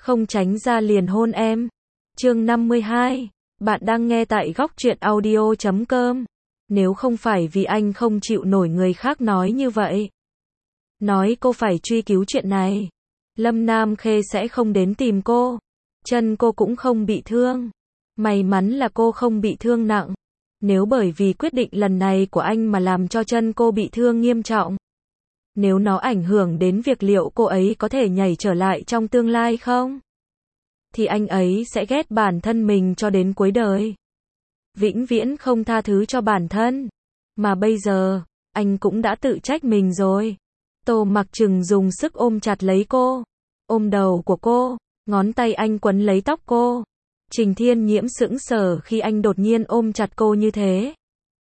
Không tránh ra liền hôn em. Chương 52. Bạn đang nghe tại góc truyện audio.com. Nếu không phải vì anh không chịu nổi người khác nói như vậy, nói cô phải truy cứu chuyện này, Lâm Nam Khê sẽ không đến tìm cô. Chân cô cũng không bị thương. May mắn là cô không bị thương nặng. Nếu bởi vì quyết định lần này của anh mà làm cho chân cô bị thương nghiêm trọng, nếu nó ảnh hưởng đến việc liệu cô ấy có thể nhảy trở lại trong tương lai không, thì anh ấy sẽ ghét bản thân mình cho đến cuối đời. Vĩnh viễn không tha thứ cho bản thân. Mà bây giờ, anh cũng đã tự trách mình rồi. Tô Mặc Trừng dùng sức ôm chặt lấy cô, ôm đầu của cô, ngón tay anh quấn lấy tóc cô. Trình Thiên Nhiễm sững sờ khi anh đột nhiên ôm chặt cô như thế.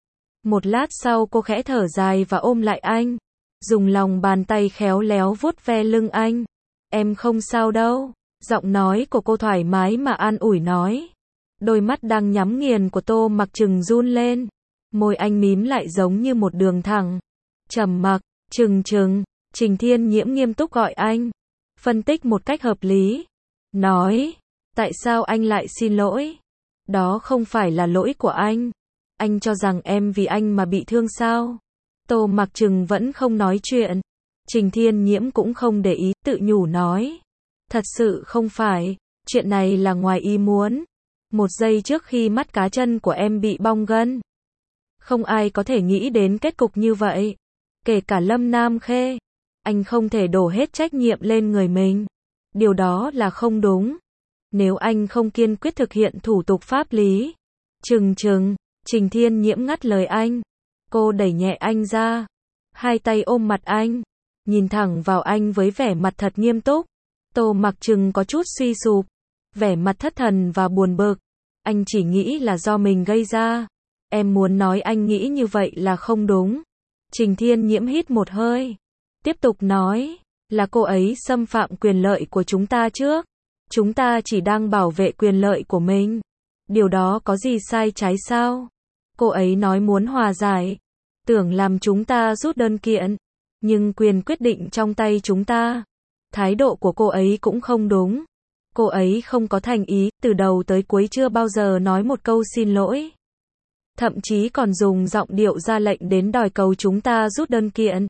Một lát sau cô khẽ thở dài và ôm lại anh, dùng lòng bàn tay khéo léo vuốt ve lưng anh. Em không sao đâu. Giọng nói của cô thoải mái mà an ủi nói. Đôi mắt đang nhắm nghiền của Tô Mặc Trừng run lên. Môi anh mím lại giống như một đường thẳng. Trầm mặc, Trừng Trừng. Trình Thiên Nhiễm nghiêm túc gọi anh, phân tích một cách hợp lý. Nói, tại sao anh lại xin lỗi? Đó không phải là lỗi của anh. Anh cho rằng em vì anh mà bị thương sao? Tô Mặc Trừng vẫn không nói chuyện. Trình Thiên Nhiễm cũng không để ý, tự nhủ nói. Thật sự không phải, chuyện này là ngoài ý muốn. Một giây trước khi mắt cá chân của em bị bong gân, không ai có thể nghĩ đến kết cục như vậy. Kể cả Lâm Nam Khê. Anh không thể đổ hết trách nhiệm lên người mình. Điều đó là không đúng. Nếu anh không kiên quyết thực hiện thủ tục pháp lý. Trừng Trừng. Trình Thiên Nhiễm ngắt lời anh. Cô đẩy nhẹ anh ra, hai tay ôm mặt anh, nhìn thẳng vào anh với vẻ mặt thật nghiêm túc. Tô Mặc Trừng có chút suy sụp, vẻ mặt thất thần và buồn bực. Anh chỉ nghĩ là do mình gây ra. Em muốn nói anh nghĩ như vậy là không đúng. Trình Thiên Nhiễm hít một hơi, tiếp tục nói, là cô ấy xâm phạm quyền lợi của chúng ta trước. Chúng ta chỉ đang bảo vệ quyền lợi của mình. Điều đó có gì sai trái sao? Cô ấy nói muốn hòa giải, tưởng làm chúng ta rút đơn kiện, nhưng quyền quyết định trong tay chúng ta. Thái độ của cô ấy cũng không đúng. Cô ấy không có thành ý, từ đầu tới cuối chưa bao giờ nói một câu xin lỗi. Thậm chí còn dùng giọng điệu ra lệnh đến đòi cầu chúng ta rút đơn kiện.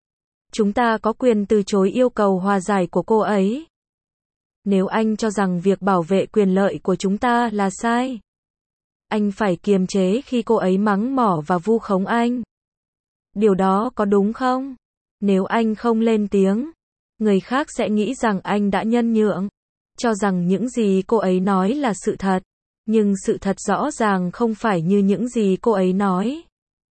Chúng ta có quyền từ chối yêu cầu hòa giải của cô ấy. Nếu anh cho rằng việc bảo vệ quyền lợi của chúng ta là sai, anh phải kiềm chế khi cô ấy mắng mỏ và vu khống anh. Điều đó có đúng không? Nếu anh không lên tiếng, người khác sẽ nghĩ rằng anh đã nhân nhượng, cho rằng những gì cô ấy nói là sự thật. Nhưng sự thật rõ ràng không phải như những gì cô ấy nói.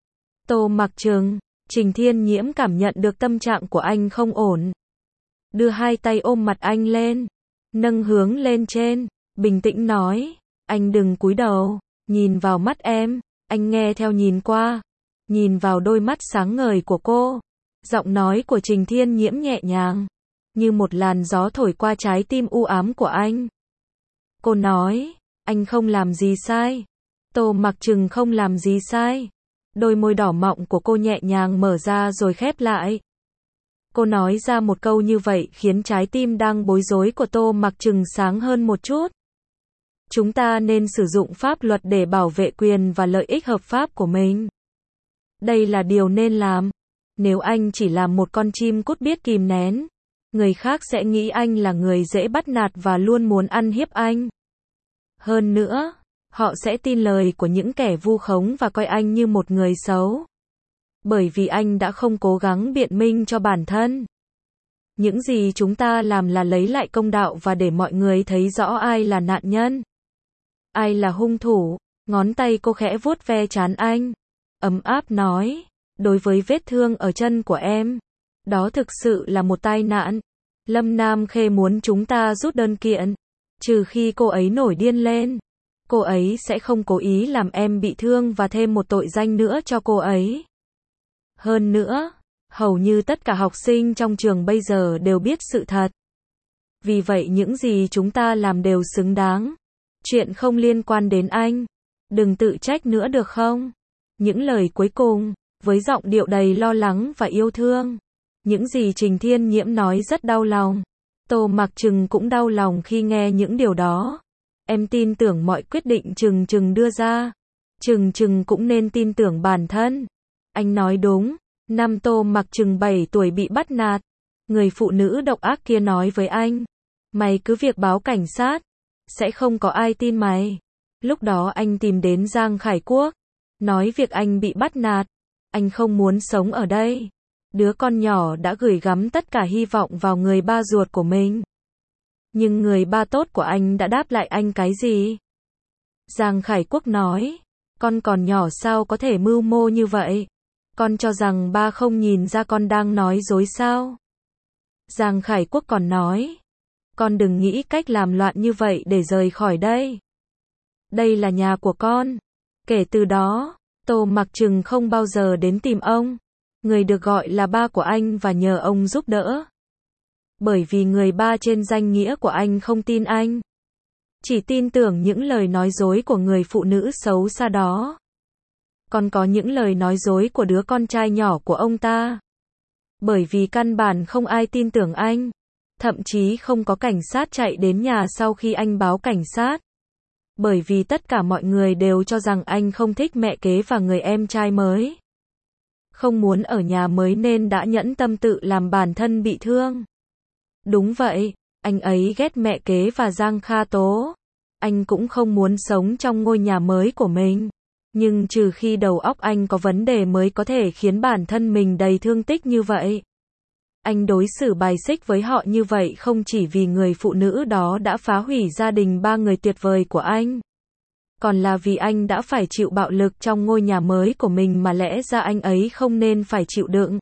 Tô Mặc Trừng. Trình Thiên Nhiễm cảm nhận được tâm trạng của anh không ổn. Đưa hai tay ôm mặt anh lên, nâng hướng lên trên, bình tĩnh nói, anh đừng cúi đầu, nhìn vào mắt em. Anh nghe theo nhìn qua, nhìn vào đôi mắt sáng ngời của cô. Giọng nói của Trình Thiên Nhiễm nhẹ nhàng, như một làn gió thổi qua trái tim u ám của anh. Cô nói, anh không làm gì sai. Tô Mặc Trừng không làm gì sai. Đôi môi đỏ mọng của cô nhẹ nhàng mở ra rồi khép lại. Cô nói ra một câu như vậy khiến trái tim đang bối rối của Tô Mặc Trừng sáng hơn một chút. Chúng ta nên sử dụng pháp luật để bảo vệ quyền và lợi ích hợp pháp của mình. Đây là điều nên làm. Nếu anh chỉ là một con chim cút biết kìm nén, người khác sẽ nghĩ anh là người dễ bắt nạt và luôn muốn ăn hiếp anh. Hơn nữa, họ sẽ tin lời của những kẻ vu khống và coi anh như một người xấu. Bởi vì anh đã không cố gắng biện minh cho bản thân. Những gì chúng ta làm là lấy lại công đạo và để mọi người thấy rõ ai là nạn nhân, ai là hung thủ. Ngón tay cô khẽ vuốt ve trán anh, ấm áp nói, đối với vết thương ở chân của em, đó thực sự là một tai nạn. Lâm Nam Khê muốn chúng ta rút đơn kiện, trừ khi cô ấy nổi điên lên. Cô ấy sẽ không cố ý làm em bị thương và thêm một tội danh nữa cho cô ấy. Hơn nữa, hầu như tất cả học sinh trong trường bây giờ đều biết sự thật. Vì vậy những gì chúng ta làm đều xứng đáng. Chuyện không liên quan đến anh. Đừng tự trách nữa được không? Những lời cuối cùng, với giọng điệu đầy lo lắng và yêu thương. Những gì Trình Thiên Nhiễm nói rất đau lòng. Tô Mặc Trừng cũng đau lòng khi nghe những điều đó. Em tin tưởng mọi quyết định Trừng Trừng đưa ra. Trừng Trừng cũng nên tin tưởng bản thân. Anh nói đúng. Năm Tô Mặc Trừng 7 tuổi bị bắt nạt. Người phụ nữ độc ác kia nói với anh. Mày cứ việc báo cảnh sát. Sẽ không có ai tin mày. Lúc đó anh tìm đến Giang Khải Quốc. Nói việc anh bị bắt nạt. Anh không muốn sống ở đây. Đứa con nhỏ đã gửi gắm tất cả hy vọng vào người ba ruột của mình. Nhưng người ba tốt của anh đã đáp lại anh cái gì? Giang Khải Quốc nói. Con còn nhỏ sao có thể mưu mô như vậy? Con cho rằng ba không nhìn ra con đang nói dối sao? Giang Khải Quốc còn nói. Con đừng nghĩ cách làm loạn như vậy để rời khỏi đây. Đây là nhà của con. Kể từ đó, Tô Mặc Trừng không bao giờ đến tìm ông. Người được gọi là ba của anh và nhờ ông giúp đỡ. Bởi vì người ba trên danh nghĩa của anh không tin anh. Chỉ tin tưởng những lời nói dối của người phụ nữ xấu xa đó. Còn có những lời nói dối của đứa con trai nhỏ của ông ta. Bởi vì căn bản không ai tin tưởng anh. Thậm chí không có cảnh sát chạy đến nhà sau khi anh báo cảnh sát. Bởi vì tất cả mọi người đều cho rằng anh không thích mẹ kế và người em trai mới. Không muốn ở nhà mới nên đã nhẫn tâm tự làm bản thân bị thương. Đúng vậy, anh ấy ghét mẹ kế và Giang Kha Tố. Anh cũng không muốn sống trong ngôi nhà mới của mình. Nhưng trừ khi đầu óc anh có vấn đề mới có thể khiến bản thân mình đầy thương tích như vậy. Anh đối xử bài xích với họ như vậy không chỉ vì người phụ nữ đó đã phá hủy gia đình ba người tuyệt vời của anh. Còn là vì anh đã phải chịu bạo lực trong ngôi nhà mới của mình mà lẽ ra anh ấy không nên phải chịu đựng.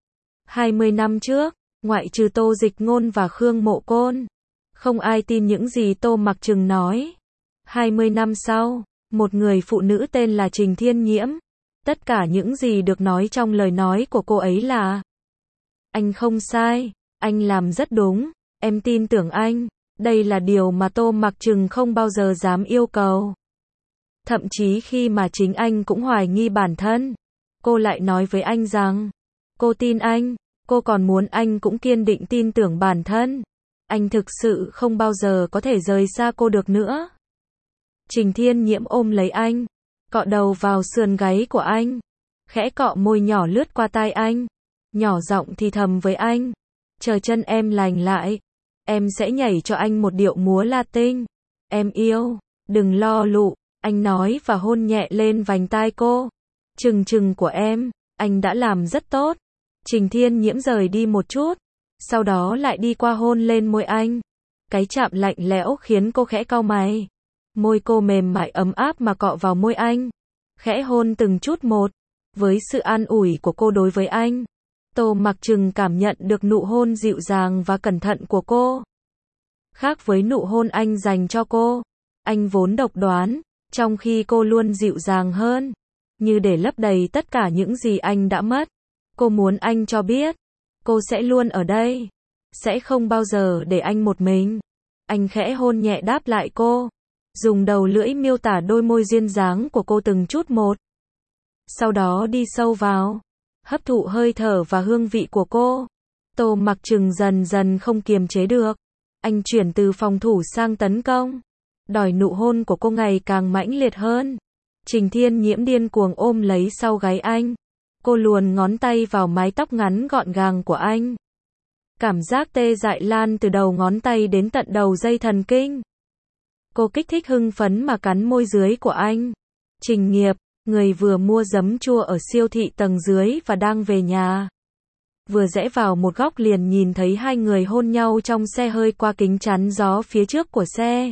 20 năm trước, ngoại trừ Tô Dịch Ngôn và Khương Mộ Côn, không ai tin những gì Tô Mặc Trừng nói. 20 năm sau, một người phụ nữ tên là Trình Thiên Nhiễm. Tất cả những gì được nói trong lời nói của cô ấy là: anh không sai, anh làm rất đúng, em tin tưởng anh. Đây là điều mà Tô Mặc Trừng không bao giờ dám yêu cầu. Thậm chí khi mà chính anh cũng hoài nghi bản thân, cô lại nói với anh rằng cô tin anh, cô còn muốn anh cũng kiên định tin tưởng bản thân. Anh thực sự không bao giờ có thể rời xa cô được nữa. Trình Thiên Nhiễm ôm lấy anh, cọ đầu vào sườn gáy của anh, khẽ cọ môi nhỏ lướt qua tai anh, nhỏ giọng thì thầm với anh: chờ chân em lành lại, em sẽ nhảy cho anh một điệu múa Latin. Em yêu, đừng lo lụ, anh nói và hôn nhẹ lên vành tai cô. Trừng Trừng của em, anh đã làm rất tốt. Trình Thiên Nhiễm rời đi một chút, sau đó lại đi qua hôn lên môi anh. Cái chạm lạnh lẽo khiến cô khẽ cau mày. Môi cô mềm mại ấm áp mà cọ vào môi anh, khẽ hôn từng chút một. Với sự an ủi của cô đối với anh, Tô Mặc Trừng cảm nhận được nụ hôn dịu dàng và cẩn thận của cô. Khác với nụ hôn anh dành cho cô, anh vốn độc đoán, trong khi cô luôn dịu dàng hơn, như để lấp đầy tất cả những gì anh đã mất. Cô muốn anh cho biết, cô sẽ luôn ở đây, sẽ không bao giờ để anh một mình. Anh khẽ hôn nhẹ đáp lại cô, dùng đầu lưỡi miêu tả đôi môi duyên dáng của cô từng chút một. Sau đó đi sâu vào, hấp thụ hơi thở và hương vị của cô. Tô Mặc Trừng dần dần không kiềm chế được. Anh chuyển từ phòng thủ sang tấn công, đòi nụ hôn của cô ngày càng mãnh liệt hơn. Trình Thiên Nhiễm điên cuồng ôm lấy sau gáy anh. Cô luồn ngón tay vào mái tóc ngắn gọn gàng của anh. Cảm giác tê dại lan từ đầu ngón tay đến tận đầu dây thần kinh. Cô kích thích hưng phấn mà cắn môi dưới của anh. Trình Nghiệp, người vừa mua giấm chua ở siêu thị tầng dưới và đang về nhà. Vừa rẽ vào một góc liền nhìn thấy hai người hôn nhau trong xe hơi qua kính chắn gió phía trước của xe.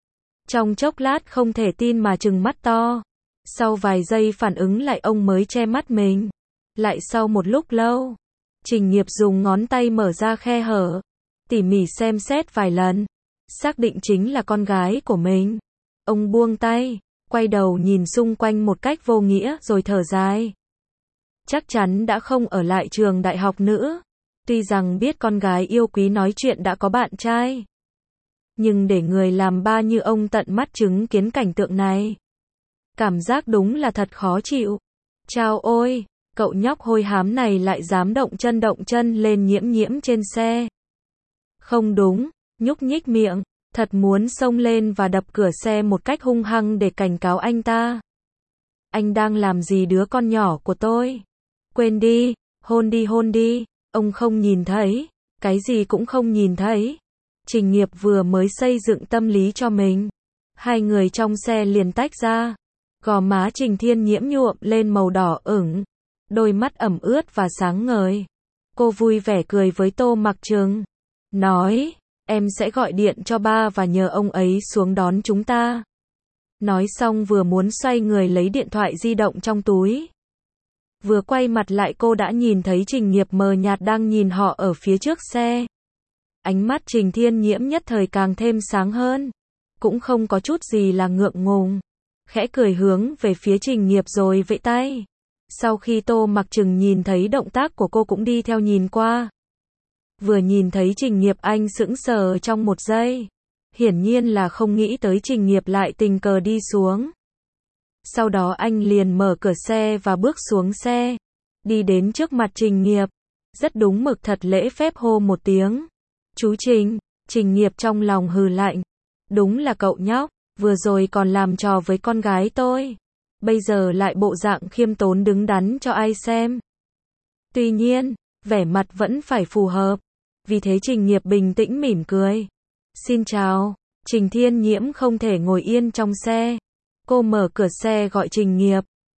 Trong chốc lát không thể tin mà trừng mắt to. Sau vài giây phản ứng lại ông mới che mắt mình. Lại sau một lúc lâu, Trình Nghiệp dùng ngón tay mở ra khe hở, tỉ mỉ xem xét vài lần, xác định chính là con gái của mình. Ông buông tay, quay đầu nhìn xung quanh một cách vô nghĩa rồi thở dài. Chắc chắn đã không ở lại trường đại học nữa. Tuy rằng biết con gái yêu quý nói chuyện đã có bạn trai, nhưng để người làm ba như ông tận mắt chứng kiến cảnh tượng này, cảm giác đúng là thật khó chịu. Chao ôi, cậu nhóc hôi hám này lại dám động chân lên Nhiễm Nhiễm trên xe. Không đúng, nhúc nhích miệng, thật muốn xông lên và đập cửa xe một cách hung hăng để cảnh cáo anh ta. Anh đang làm gì đứa con nhỏ của tôi? Quên đi, hôn đi, ông không nhìn thấy, cái gì cũng không nhìn thấy. Trình Nghiệp vừa mới xây dựng tâm lý cho mình. Hai người trong xe liền tách ra. Gò má Trình Thiên Nhiễm nhuộm lên màu đỏ ửng, đôi mắt ẩm ướt và sáng ngời. Cô vui vẻ cười với Tô Mặc Trừng, nói, em sẽ gọi điện cho ba và nhờ ông ấy xuống đón chúng ta. Nói xong vừa muốn xoay người lấy điện thoại di động trong túi. Vừa quay mặt lại cô đã nhìn thấy Trình Nghiệp mờ nhạt đang nhìn họ ở phía trước xe. Ánh mắt Trình Thiên Nhiễm nhất thời càng thêm sáng hơn. Cũng không có chút gì là ngượng ngùng. Khẽ cười hướng về phía Trình Nghiệp rồi vẫy tay. Sau khi Tô Mặc Trừng nhìn thấy động tác của cô cũng đi theo nhìn qua. Vừa nhìn thấy Trình Nghiệp anh sững sờ trong một giây. Hiển nhiên là không nghĩ tới Trình Nghiệp lại tình cờ đi xuống. Sau đó anh liền mở cửa xe và bước xuống xe. Đi đến trước mặt Trình Nghiệp. Rất đúng mực thật lễ phép hô một tiếng. Chú Trình. Trình Nghiệp trong lòng hừ lạnh. Đúng là cậu nhóc, vừa rồi còn làm trò với con gái tôi. Bây giờ lại bộ dạng khiêm tốn đứng đắn cho ai xem. Tuy nhiên, vẻ mặt vẫn phải phù hợp. Vì thế Trình Nghiệp bình tĩnh mỉm cười. Xin chào. Trình Thiên Nhiễm không thể ngồi yên trong xe. Cô mở cửa xe gọi Trình Nghiệp.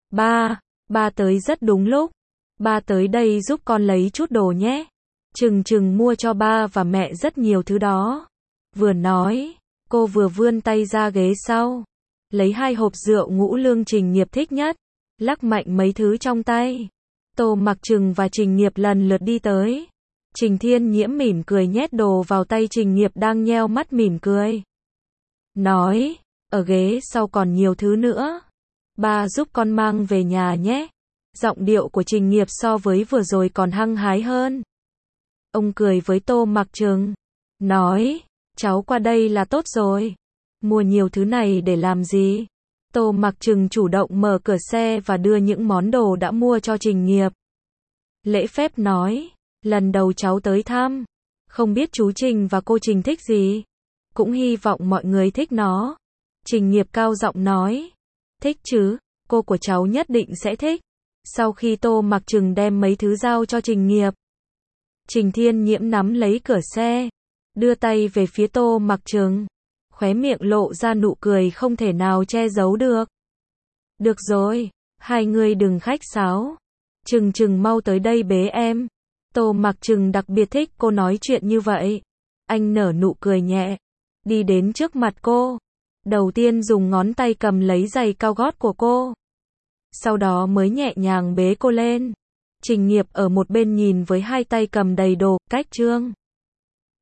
Ba tới rất đúng lúc. Ba tới đây giúp con lấy chút đồ nhé. Trừng mua cho ba và mẹ rất nhiều thứ đó. Vừa nói, cô vừa vươn tay ra ghế sau. Lấy 2 hộp rượu ngũ lương Trình Nghiệp thích nhất. Lắc mạnh mấy thứ trong tay. Tô Mặc Trừng và Trình Nghiệp lần lượt đi tới. Trình Thiên Nhiễm mỉm cười nhét đồ vào tay Trình Nghiệp đang nheo mắt mỉm cười. Nói, ở ghế sau còn nhiều thứ nữa. Ba giúp con mang về nhà nhé. Giọng điệu của Trình Nghiệp so với vừa rồi còn hăng hái hơn. Ông cười với Tô Mặc Trừng. Nói, cháu qua đây là tốt rồi. Mua nhiều thứ này để làm gì? Tô Mặc Trừng chủ động mở cửa xe và đưa những món đồ đã mua cho Trình Nghiệp. Lễ phép nói, lần đầu cháu tới thăm. Không biết chú Trình và cô Trình thích gì? Cũng hy vọng mọi người thích nó. Trình Nghiệp cao giọng nói. Thích chứ, cô của cháu nhất định sẽ thích. Sau khi Tô Mặc Trừng đem mấy thứ giao cho Trình Nghiệp. Trình Thiên Nhiễm nắm lấy cửa xe. Đưa tay về phía Tô Mặc Trừng. Khóe miệng lộ ra nụ cười không thể nào che giấu được. Được rồi, hai người đừng khách sáo. Trừng mau tới đây bế em. Tô Mặc Trừng đặc biệt thích cô nói chuyện như vậy. Anh nở nụ cười nhẹ. Đi đến trước mặt cô. Đầu tiên dùng ngón tay cầm lấy giày cao gót của cô. Sau đó mới nhẹ nhàng bế cô lên. Trình Nghiệp ở một bên nhìn với 2 tay cầm đầy đồ, cách trương.